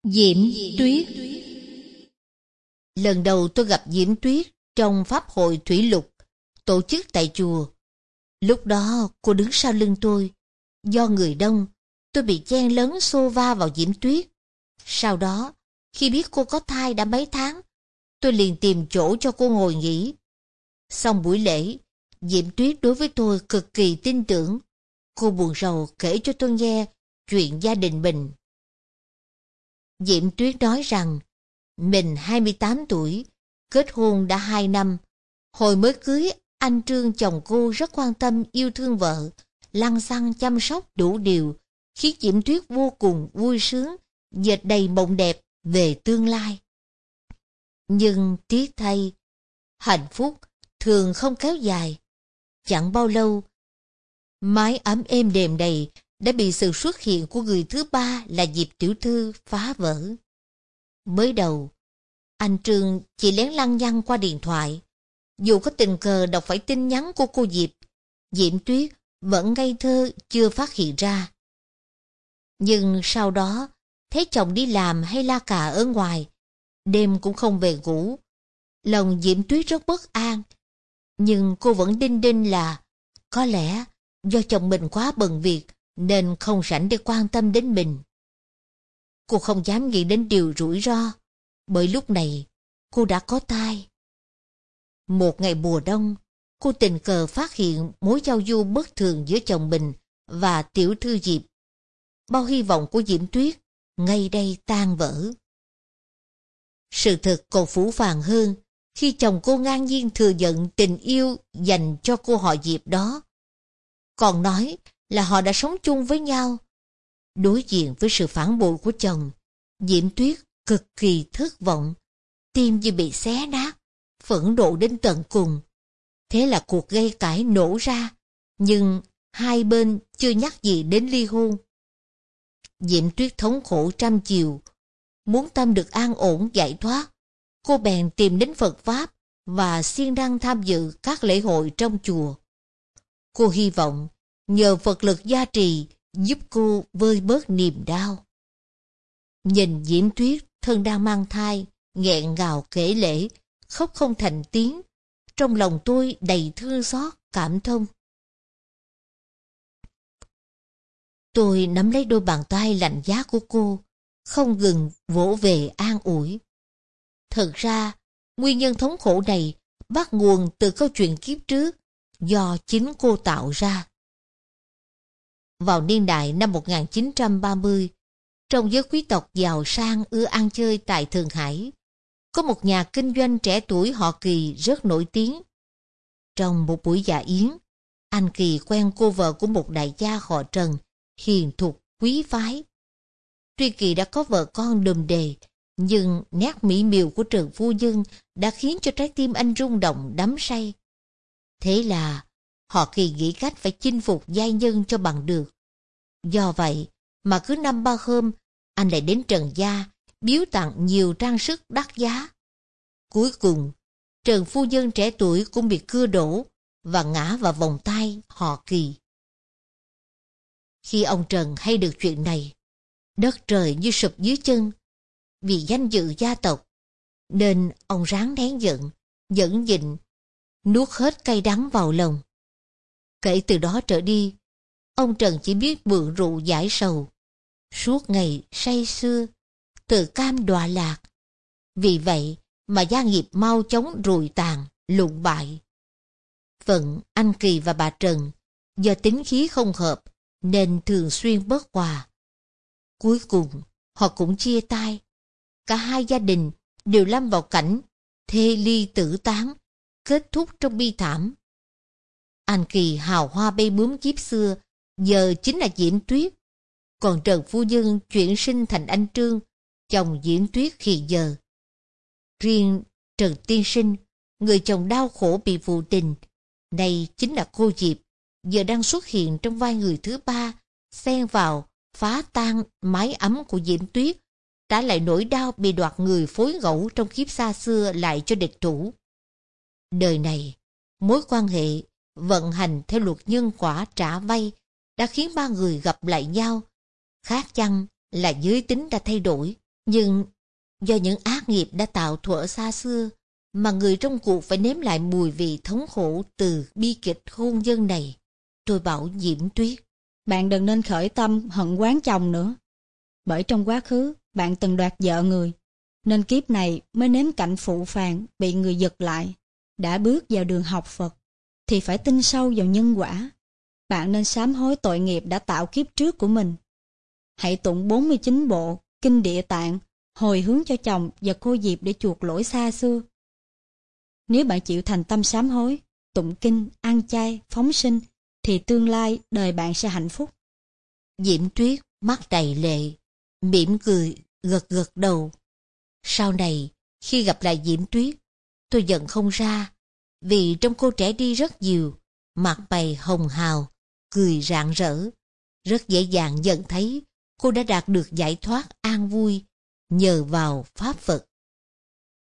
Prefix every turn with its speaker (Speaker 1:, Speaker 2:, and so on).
Speaker 1: Diễm Tuyết. Lần đầu tôi gặp Diễm Tuyết trong pháp hội thủy lục tổ chức tại chùa. Lúc đó cô đứng sau lưng tôi. Do người đông, tôi bị chen lấn xô va vào Diễm Tuyết. Sau đó, khi biết cô có thai đã mấy tháng, tôi liền tìm chỗ cho cô ngồi nghỉ. Xong buổi lễ, Diễm Tuyết đối với tôi cực kỳ tin tưởng. Cô buồn rầu kể cho tôi nghe chuyện gia đình mình. Diễm Tuyết nói rằng mình 28 tuổi, kết hôn đã 2 năm. Hồi mới cưới, anh Trương chồng cô rất quan tâm yêu thương vợ, lăng xăng chăm sóc đủ điều, khiến Diễm Tuyết vô cùng vui sướng, dệt đầy mộng đẹp về tương lai. Nhưng tiếc thay, hạnh phúc thường không kéo dài. Chẳng bao lâu, mái ấm êm đềm đầy đã bị sự xuất hiện của người thứ ba là Diệp tiểu thư phá vỡ. Mới đầu, anh Trương chỉ lén lăng nhăng qua điện thoại. Dù có tình cờ đọc phải tin nhắn của cô Diệp, Diễm Tuyết vẫn ngây thơ chưa phát hiện ra. Nhưng sau đó, thấy chồng đi làm hay la cà ở ngoài, đêm cũng không về ngủ. Lòng Diễm Tuyết rất bất an, nhưng cô vẫn đinh đinh là có lẽ do chồng mình quá bận việc nên không rảnh để quan tâm đến mình. Cô không dám nghĩ đến điều rủi ro, bởi lúc này cô đã có thai. Một ngày mùa đông, cô tình cờ phát hiện mối giao du bất thường giữa chồng mình và tiểu thư Diệp. Bao hy vọng của Diễm Tuyết ngay đây tan vỡ. Sự thật còn phũ phàng hơn khi chồng cô ngang nhiên thừa nhận tình yêu dành cho cô họ Diệp đó. Còn nói là họ đã sống chung với nhau. Đối diện với sự phản bội của chồng, Diễm Tuyết cực kỳ thất vọng, tim như bị xé nát, phẫn nộ đến tận cùng. Thế là cuộc gây cãi nổ ra, nhưng hai bên chưa nhắc gì đến ly hôn. Diễm Tuyết thống khổ trăm chiều, muốn tâm được an ổn giải thoát. Cô bèn tìm đến Phật Pháp và siêng năng tham dự các lễ hội trong chùa. Cô hy vọng nhờ Phật lực gia trì giúp cô vơi bớt niềm đau. Nhìn Diễm Tuyết thân đang mang thai, nghẹn ngào kể lể, khóc không thành tiếng, trong lòng tôi đầy thương xót, cảm thông. Tôi nắm lấy đôi bàn tay lạnh giá của cô, không ngừng vỗ về an ủi. Thật ra, nguyên nhân thống khổ này bắt nguồn từ câu chuyện kiếp trước do chính cô tạo ra. Vào niên đại năm 1930, trong giới quý tộc giàu sang ưa ăn chơi tại Thượng Hải, có một nhà kinh doanh trẻ tuổi họ Kỳ rất nổi tiếng. Trong một buổi dạ yến, anh Kỳ quen cô vợ của một đại gia họ Trần, hiền thục, quý phái. Tuy Kỳ đã có vợ con đùm đề, nhưng nét mỹ miều của Trần phu nhân đã khiến cho trái tim anh rung động đắm say. Thế là họ Kỳ nghĩ cách phải chinh phục giai nhân cho bằng được. Do vậy mà cứ năm ba hôm, anh lại đến Trần gia biếu tặng nhiều trang sức đắt giá. Cuối cùng, Trần phu nhân trẻ tuổi cũng bị cưa đổ và ngã vào vòng tay họ Kỳ. Khi ông Trần hay được chuyện này, đất trời như sụp dưới chân. Vì danh dự gia tộc, nên ông ráng nén giận, nhẫn nhịn, nuốt hết cay đắng vào lòng. Kể từ đó trở đi, ông Trần chỉ biết mượn rượu giải sầu, suốt ngày say sưa, tự cam đọa lạc. Vì vậy mà gia nghiệp mau chóng rùi tàn, lụn bại. Phận anh Kỳ và bà Trần do tính khí không hợp nên thường xuyên bất hòa. Cuối cùng họ cũng chia tay. Cả hai gia đình đều lâm vào cảnh thê ly tử tán, kết thúc trong bi thảm. Anh Kỳ hào hoa bay bướm kiếp xưa giờ chính là Diễm Tuyết, còn Trần phu nhân chuyển sinh thành anh Trương, chồng Diễm Tuyết hiện giờ. Riêng Trần tiên sinh, người chồng đau khổ bị phụ tình, này chính là cô Diệp, giờ đang xuất hiện trong vai người thứ ba, xen vào phá tan mái ấm của Diễm Tuyết, trả lại nỗi đau bị đoạt người phối ngẫu trong kiếp xa xưa lại cho địch thủ. Đời này, mối quan hệ vận hành theo luật nhân quả trả vay đã khiến ba người gặp lại nhau. Khác chăng là giới tính đã thay đổi. Nhưng do những ác nghiệp đã tạo thuở xa xưa, mà người trong cuộc phải nếm lại mùi vị thống khổ từ bi kịch hôn nhân này. Tôi bảo Diễm Tuyết:
Speaker 2: Bạn đừng nên khởi tâm hận oán chồng nữa. Bởi trong quá khứ, bạn từng đoạt vợ người, nên kiếp này mới nếm cảnh phụ phàng bị người giật lại. Đã bước vào đường học Phật, thì phải tin sâu vào nhân quả. Bạn nên sám hối tội nghiệp đã tạo kiếp trước của mình. Hãy tụng 49 bộ Kinh Địa Tạng, hồi hướng cho chồng và cô Diệp để chuộc lỗi xa xưa. Nếu bạn chịu thành tâm sám hối, tụng kinh, ăn chay, phóng sinh, thì tương lai đời bạn sẽ hạnh phúc.
Speaker 1: Diễm Tuyết mắt đầy lệ, mỉm cười, gật gật đầu. Sau này, khi gặp lại Diễm Tuyết, tôi giận không ra, vì trông cô trẻ đi rất nhiều, mặt mày hồng hào, cười rạng rỡ. Rất dễ dàng nhận thấy cô đã đạt được giải thoát an vui nhờ vào Pháp Phật.